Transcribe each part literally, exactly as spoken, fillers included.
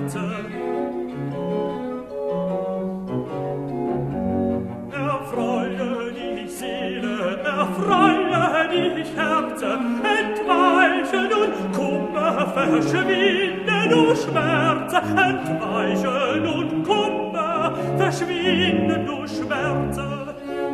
Schmerze. Erfreue dich, Seele, erfreue dich, Herze, entweiche nun Kummer, verschwinde du Schmerze, entweiche nun Kummer, verschwinde du Schmerze.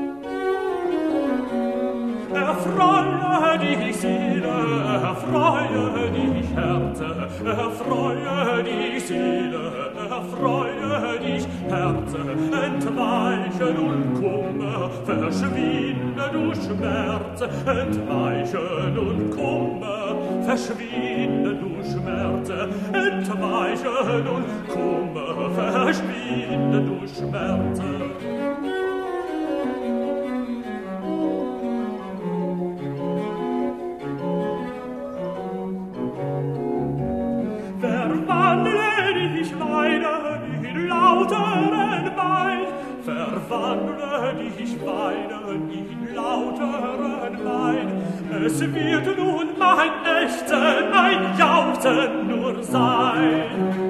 Erfreue dich, Seele, erfreue dich, Herze, erfreue dich, Seele, erfreue dich, Herze, entweiche nun Kummer, verschwinde du Schmerze, entweiche nun Kummer, verschwinde du Schmerze, entweiche nun Kummer, verschwinde du Schmerze. Verwandle dich weinen in lauteren Wein. Es wird nun mein Ächzen, ein Jauchzen nur sein.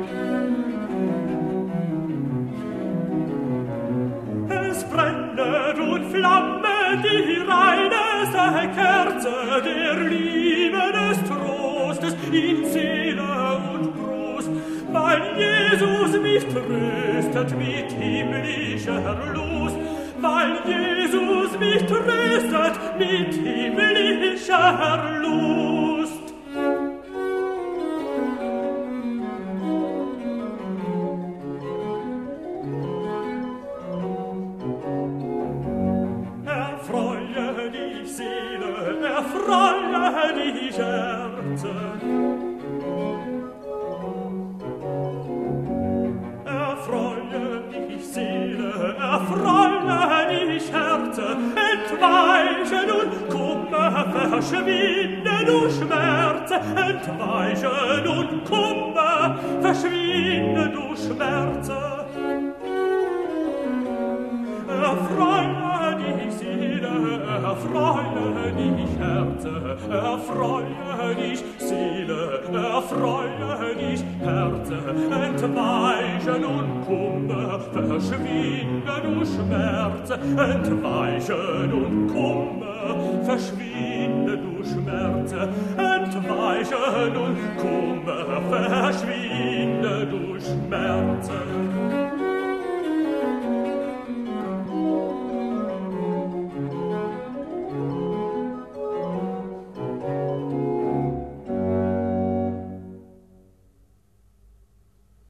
Es brennet und flammet die reineste Kerze der Liebe des Trostes in Seele und Brust, weil Jesus mich tröstet mit himmlischer Lust, weil Jesus mich tröstet mit himmlischer Lust. Erfreue dich, Seele, erfreue dich, Herze. Erfreue dich, Seele, erfreue dich, Herze, entweiche nun Kummer, verschwinde du Schmerze, entweiche nun Kummer, verschwinde du Schmerze. Erfreue dich, Seele, erfreue dich, Herze, erfreue dich, Seele, erfreue dich, Herze, entweiche nun Kummer, verschwinde du Schmerze, entweiche nun Kummer, verschwinde du Schmerze, entweiche nun Kummer, verschwinde